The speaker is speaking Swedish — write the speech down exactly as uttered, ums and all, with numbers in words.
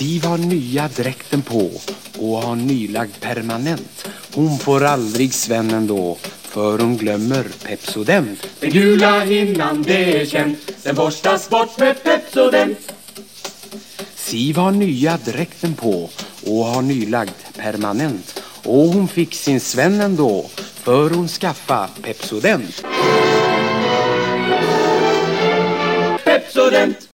Siv har nya dräkten på och har nylagd permanent. Hon får aldrig svennen då, för hon glömmer Pepsodent. Den gula hinnan, det är känt, den borstas bort med Pepsodent. Siv har nya dräkten på och har nylagd permanent. Och hon fick sin svennen då, för hon skaffa Pepsodent. Pepsodent.